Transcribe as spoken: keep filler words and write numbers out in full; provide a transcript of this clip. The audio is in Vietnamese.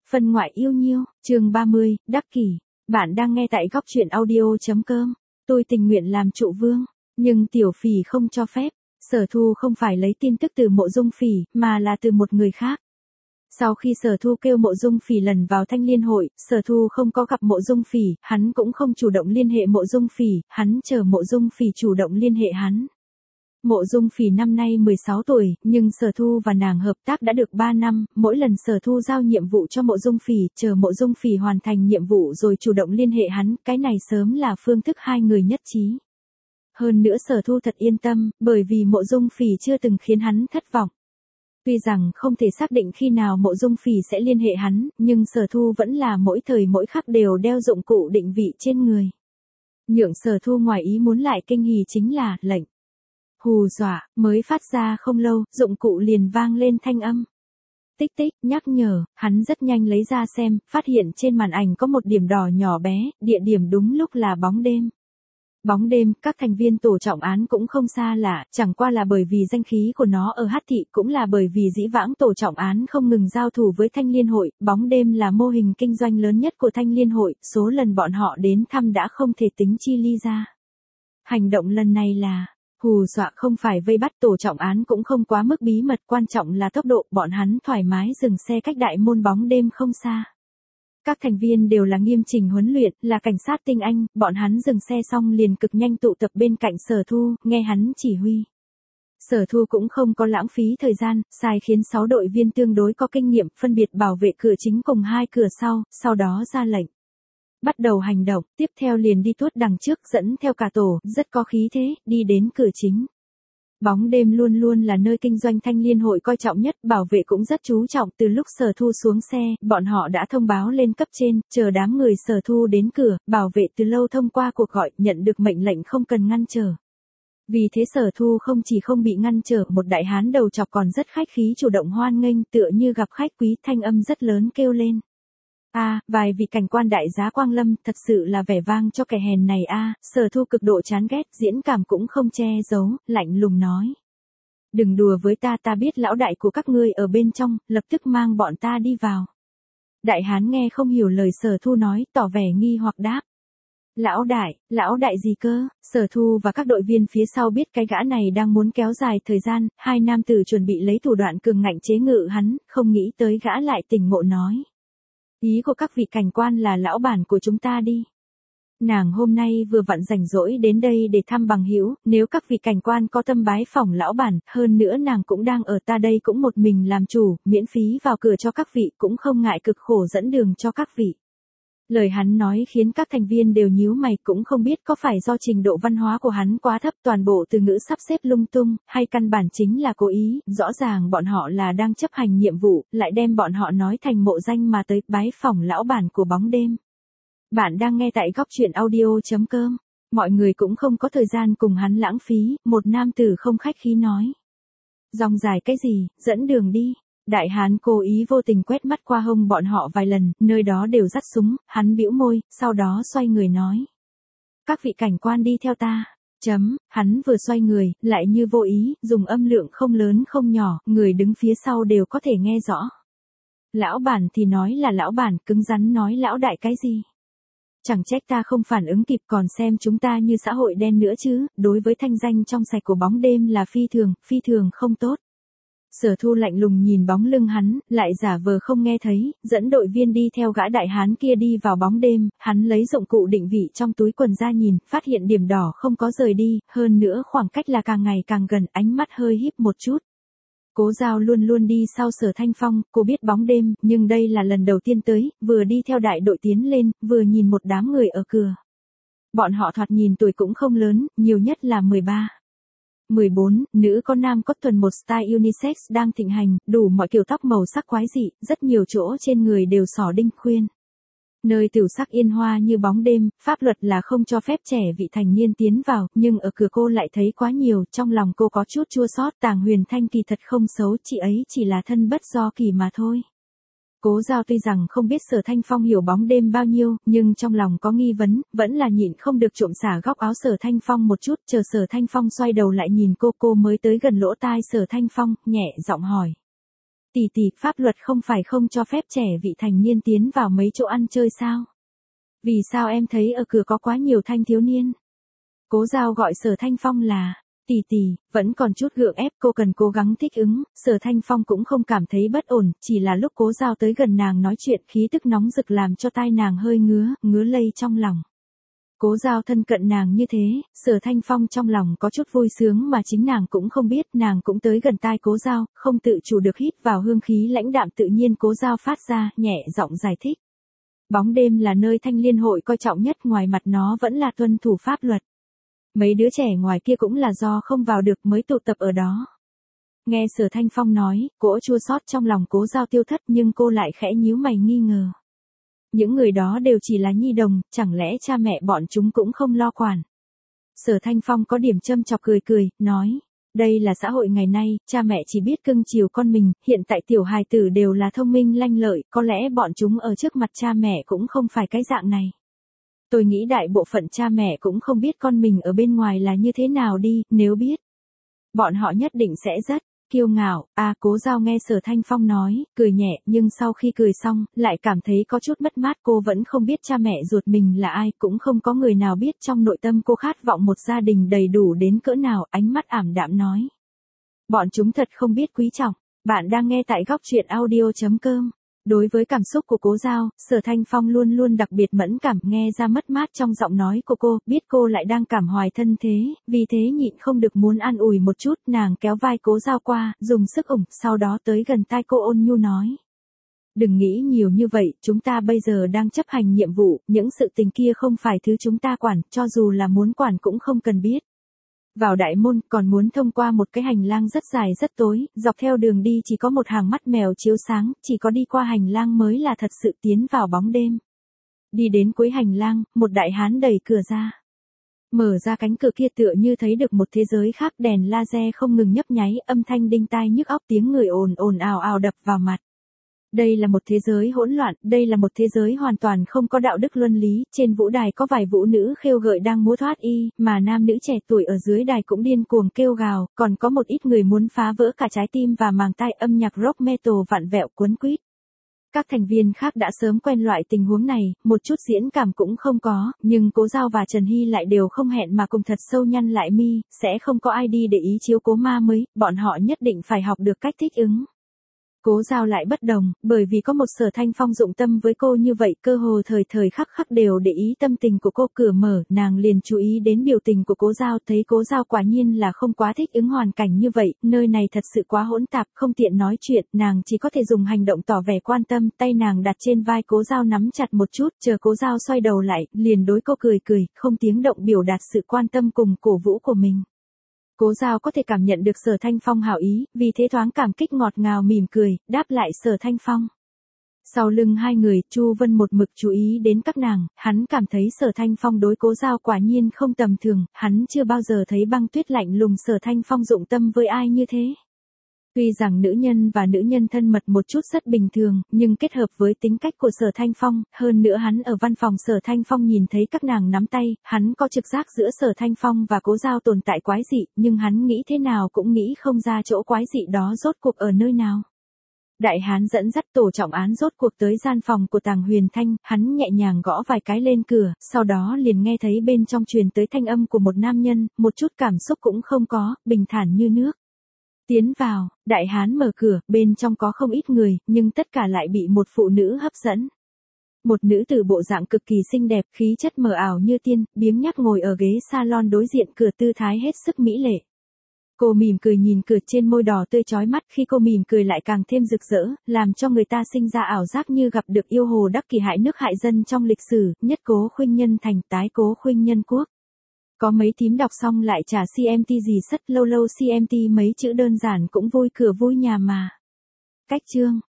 Phân ngoại yêu nhiêu, chương ba mươi, đắc kỷ. Bạn đang nghe tại góc truyện audio.com. Tôi tình nguyện làm trụ vương, nhưng tiểu phỉ không cho phép. Sở Thu không phải lấy tin tức từ Mộ Dung Phỉ, mà là từ một người khác. Sau khi Sở Thu kêu Mộ Dung Phỉ lần vào Thanh Liên hội, Sở Thu không có gặp Mộ Dung Phỉ, hắn cũng không chủ động liên hệ Mộ Dung Phỉ, hắn chờ Mộ Dung Phỉ chủ động liên hệ hắn. Mộ Dung Phỉ năm nay mười sáu tuổi, nhưng Sở Thu và nàng hợp tác đã được ba năm, mỗi lần Sở Thu giao nhiệm vụ cho Mộ Dung Phỉ, chờ Mộ Dung Phỉ hoàn thành nhiệm vụ rồi chủ động liên hệ hắn, cái này sớm là phương thức hai người nhất trí. Hơn nữa Sở Thu thật yên tâm, bởi vì Mộ Dung Phỉ chưa từng khiến hắn thất vọng. Tuy rằng không thể xác định khi nào Mộ Dung Phỉ sẽ liên hệ hắn, nhưng Sở Thu vẫn là mỗi thời mỗi khắc đều đeo dụng cụ định vị trên người. Nhượng Sở Thu ngoài ý muốn lại kinh hỉ chính là, lệnh hù dọa, mới phát ra không lâu, dụng cụ liền vang lên thanh âm. Tích tích, nhắc nhở, hắn rất nhanh lấy ra xem, phát hiện trên màn ảnh có một điểm đỏ nhỏ bé, địa điểm đúng lúc là bóng đêm. Bóng đêm, các thành viên tổ trọng án cũng không xa lạ, chẳng qua là bởi vì danh khí của nó ở Hắc Thị, cũng là bởi vì dĩ vãng tổ trọng án không ngừng giao thủ với Thanh Liên hội, bóng đêm là mô hình kinh doanh lớn nhất của Thanh Liên hội, số lần bọn họ đến thăm đã không thể tính chi ly ra. Hành động lần này là hù dọa, không phải vây bắt, tổ trọng án cũng không quá mức bí mật, quan trọng là tốc độ, bọn hắn thoải mái dừng xe cách đại môn bóng đêm không xa. Các thành viên đều là nghiêm chỉnh huấn luyện, là cảnh sát tinh anh, bọn hắn dừng xe xong liền cực nhanh tụ tập bên cạnh Sở Thu, nghe hắn chỉ huy. Sở Thu cũng không có lãng phí thời gian, sai khiến sáu đội viên tương đối có kinh nghiệm, phân biệt bảo vệ cửa chính cùng hai cửa sau, sau đó ra lệnh. Bắt đầu hành động, tiếp theo liền đi tuốt đằng trước dẫn theo cả tổ, rất có khí thế, đi đến cửa chính. Bóng đêm luôn luôn là nơi kinh doanh Thanh Liên hội coi trọng nhất, bảo vệ cũng rất chú trọng, từ lúc Sở Thu xuống xe, bọn họ đã thông báo lên cấp trên, chờ đám người Sở Thu đến cửa, bảo vệ từ lâu thông qua cuộc gọi, nhận được mệnh lệnh không cần ngăn trở. Vì thế Sở Thu không chỉ không bị ngăn trở, một đại hán đầu chọc còn rất khách khí chủ động hoan nghênh, tựa như gặp khách quý, thanh âm rất lớn kêu lên. A, à, vài vị cảnh quan đại giá quang lâm, thật sự là vẻ vang cho kẻ hèn này a. À, Sở Thu cực độ chán ghét, diễn cảm cũng không che giấu, lạnh lùng nói. Đừng đùa với ta, ta biết lão đại của các ngươi ở bên trong, lập tức mang bọn ta đi vào. Đại hán nghe không hiểu lời Sở Thu nói, tỏ vẻ nghi hoặc đáp. Lão đại, lão đại gì cơ? Sở Thu và các đội viên phía sau biết cái gã này đang muốn kéo dài thời gian, hai nam tử chuẩn bị lấy thủ đoạn cường ngạnh chế ngự hắn, không nghĩ tới gã lại tỉnh ngộ nói. Ý của các vị cảnh quan là lão bản của chúng ta đi. Nàng hôm nay vừa vặn rảnh rỗi đến đây để thăm bằng hữu, nếu các vị cảnh quan có tâm bái phỏng lão bản, hơn nữa nàng cũng đang ở ta đây cũng một mình làm chủ, miễn phí vào cửa cho các vị, cũng không ngại cực khổ dẫn đường cho các vị. Lời hắn nói khiến các thành viên đều nhíu mày, cũng không biết có phải do trình độ văn hóa của hắn quá thấp, toàn bộ từ ngữ sắp xếp lung tung, hay căn bản chính là cố ý, rõ ràng bọn họ là đang chấp hành nhiệm vụ, lại đem bọn họ nói thành mộ danh mà tới bái phỏng lão bản của bóng đêm. Bạn đang nghe tại góc truyện audio.com, mọi người cũng không có thời gian cùng hắn lãng phí, một nam tử không khách khí nói. Dòng dài cái gì, dẫn đường đi. Đại hán cố ý vô tình quét mắt qua hông bọn họ vài lần, nơi đó đều dắt súng, hắn bĩu môi, sau đó xoay người nói. Các vị cảnh quan đi theo ta. Chấm, hắn vừa xoay người, lại như vô ý, dùng âm lượng không lớn không nhỏ, người đứng phía sau đều có thể nghe rõ. Lão bản thì nói là lão bản, cứng rắn nói lão đại cái gì. Chẳng trách ta không phản ứng kịp, còn xem chúng ta như xã hội đen nữa chứ, đối với thanh danh trong sạch của bóng đêm là phi thường, phi thường không tốt. Sở Thu lạnh lùng nhìn bóng lưng hắn, lại giả vờ không nghe thấy, dẫn đội viên đi theo gã đại hán kia đi vào bóng đêm, hắn lấy dụng cụ định vị trong túi quần ra nhìn, phát hiện điểm đỏ không có rời đi, hơn nữa khoảng cách là càng ngày càng gần, ánh mắt hơi híp một chút. Cố Giao luôn luôn đi sau Sở Thanh Phong, cô biết bóng đêm, nhưng đây là lần đầu tiên tới, vừa đi theo đại đội tiến lên, vừa nhìn một đám người ở cửa. Bọn họ thoạt nhìn tuổi cũng không lớn, nhiều nhất là mười ba. mười bốn, nữ có nam có, thuần một style unisex đang thịnh hành, đủ mọi kiểu tóc màu sắc quái dị, rất nhiều chỗ trên người đều xỏ đinh khuyên. Nơi tiểu sắc yên hoa như bóng đêm, pháp luật là không cho phép trẻ vị thành niên tiến vào, nhưng ở cửa cô lại thấy quá nhiều, trong lòng cô có chút chua xót, Tàng Huyền Thanh kỳ thật không xấu, chị ấy chỉ là thân bất do kỳ mà thôi. Cố Giao tuy rằng không biết Sở Thanh Phong hiểu bóng đêm bao nhiêu, nhưng trong lòng có nghi vấn, vẫn là nhịn không được trộm xả góc áo Sở Thanh Phong một chút, chờ Sở Thanh Phong xoay đầu lại nhìn cô, cô mới tới gần lỗ tai Sở Thanh Phong, nhẹ giọng hỏi. tỷ tỷ, pháp luật không phải không cho phép trẻ vị thành niên tiến vào mấy chỗ ăn chơi sao? Vì sao em thấy ở cửa có quá nhiều thanh thiếu niên? Cố Giao gọi Sở Thanh Phong là tỷ tỷ, vẫn còn chút gượng ép, cô cần cố gắng thích ứng. Sở Thanh Phong cũng không cảm thấy bất ổn, chỉ là lúc Cố Giao tới gần nàng nói chuyện, khí tức nóng rực làm cho tai nàng hơi ngứa, ngứa lây trong lòng. Cố Giao thân cận nàng như thế, Sở Thanh Phong trong lòng có chút vui sướng mà chính nàng cũng không biết, nàng cũng tới gần tai Cố Giao, không tự chủ được hít vào hương khí lãnh đạm tự nhiên Cố Giao phát ra, nhẹ giọng giải thích. Bóng đêm là nơi Thanh Liên hội coi trọng nhất, ngoài mặt nó vẫn là tuân thủ pháp luật. Mấy đứa trẻ ngoài kia cũng là do không vào được mới tụ tập ở đó. Nghe Sở Thanh Phong nói, cỗ chua xót trong lòng Cố Giao tiêu thất nhưng cô lại khẽ nhíu mày nghi ngờ. Những người đó đều chỉ là nhi đồng, chẳng lẽ cha mẹ bọn chúng cũng không lo quản. Sở Thanh Phong có điểm châm chọc cười cười, nói. Đây là xã hội ngày nay, cha mẹ chỉ biết cưng chiều con mình, hiện tại tiểu hài tử đều là thông minh lanh lợi, có lẽ bọn chúng ở trước mặt cha mẹ cũng không phải cái dạng này. Tôi nghĩ đại bộ phận cha mẹ cũng không biết con mình ở bên ngoài là như thế nào đi, nếu biết. Bọn họ nhất định sẽ rất kiêu ngạo. À, Cố Giao nghe Sở Thanh Phong nói, cười nhẹ, nhưng sau khi cười xong, lại cảm thấy có chút mất mát. Cô vẫn không biết cha mẹ ruột mình là ai, cũng không có người nào biết trong nội tâm cô khát vọng một gia đình đầy đủ đến cỡ nào, ánh mắt ảm đạm nói. Bọn chúng thật không biết quý trọng. Bạn đang nghe tại góc truyện audio chấm com. Đối với cảm xúc của Cố Giao, Sở Thanh Phong luôn luôn đặc biệt mẫn cảm, nghe ra mất mát trong giọng nói của cô, biết cô lại đang cảm hoài thân thế, vì thế nhịn không được muốn an ủi một chút, nàng kéo vai Cố Giao qua, dùng sức ủng, sau đó tới gần tai cô ôn nhu nói. Đừng nghĩ nhiều như vậy, chúng ta bây giờ đang chấp hành nhiệm vụ, những sự tình kia không phải thứ chúng ta quản, cho dù là muốn quản cũng không cần biết. Vào đại môn còn muốn thông qua một cái hành lang rất dài rất tối, dọc theo đường đi chỉ có một hàng mắt mèo chiếu sáng, chỉ có đi qua hành lang mới là thật sự tiến vào bóng đêm. Đi đến cuối hành lang, một đại hán đẩy cửa ra. Mở ra cánh cửa kia tựa như thấy được một thế giới khác, đèn laser không ngừng nhấp nháy, âm thanh đinh tai nhức óc, tiếng người ồn ồn ào ào đập vào mặt. Đây là một thế giới hỗn loạn, đây là một thế giới hoàn toàn không có đạo đức luân lý, trên vũ đài có vài vũ nữ khêu gợi đang múa thoát y, mà nam nữ trẻ tuổi ở dưới đài cũng điên cuồng kêu gào, còn có một ít người muốn phá vỡ cả trái tim và màng tai, âm nhạc rock metal vặn vẹo cuốn quýt. Các thành viên khác đã sớm quen loại tình huống này, một chút diễn cảm cũng không có, nhưng Cố Giao và Trần Hy lại đều không hẹn mà cùng thật sâu nhăn lại mi, sẽ không có ai đi để ý chiếu cố ma mới, bọn họ nhất định phải học được cách thích ứng. Cố Giao lại bất đồng, bởi vì có một Sở Thanh Phong dụng tâm với cô như vậy, cơ hồ thời thời khắc khắc đều để ý tâm tình của cô. Cửa mở, nàng liền chú ý đến biểu tình của Cố Giao, thấy Cố Giao quả nhiên là không quá thích ứng hoàn cảnh như vậy, nơi này thật sự quá hỗn tạp, không tiện nói chuyện, nàng chỉ có thể dùng hành động tỏ vẻ quan tâm, tay nàng đặt trên vai Cố Giao nắm chặt một chút, chờ Cố Giao xoay đầu lại, liền đối cô cười cười, không tiếng động biểu đạt sự quan tâm cùng cổ vũ của mình. Cố Giao có thể cảm nhận được Sở Thanh Phong hảo ý, vì thế thoáng cảm kích ngọt ngào mỉm cười, đáp lại Sở Thanh Phong. Sau lưng hai người, Chu Vân một mực chú ý đến các nàng, hắn cảm thấy Sở Thanh Phong đối Cố Giao quả nhiên không tầm thường, hắn chưa bao giờ thấy Băng Tuyết lạnh lùng Sở Thanh Phong dụng tâm với ai như thế. Tuy rằng nữ nhân và nữ nhân thân mật một chút rất bình thường, nhưng kết hợp với tính cách của Sở Thanh Phong, hơn nữa hắn ở văn phòng Sở Thanh Phong nhìn thấy các nàng nắm tay, hắn có trực giác giữa Sở Thanh Phong và Cố Giao tồn tại quái dị, nhưng hắn nghĩ thế nào cũng nghĩ không ra chỗ quái dị đó rốt cuộc ở nơi nào. Đại hán dẫn dắt tổ trọng án rốt cuộc tới gian phòng của Tàng Huyền Thanh, hắn nhẹ nhàng gõ vài cái lên cửa, sau đó liền nghe thấy bên trong truyền tới thanh âm của một nam nhân, một chút cảm xúc cũng không có, bình thản như nước. Tiến vào, đại hán mở cửa, bên trong có không ít người, nhưng tất cả lại bị một phụ nữ hấp dẫn. Một nữ tử bộ dạng cực kỳ xinh đẹp, khí chất mờ ảo như tiên, biếng nhác ngồi ở ghế salon đối diện cửa, tư thái hết sức mỹ lệ. Cô mỉm cười nhìn cửa, trên môi đỏ tươi chói mắt, khi cô mỉm cười lại càng thêm rực rỡ, làm cho người ta sinh ra ảo giác như gặp được yêu hồ đắc kỷ hại nước hại dân trong lịch sử, nhất cố khuynh nhân thành, tái cố khuynh nhân quốc. Có mấy thím đọc xong lại trả xê em tê gì sất, lâu lâu xê em tê mấy chữ đơn giản cũng vui cửa vui nhà mà. Cách chương,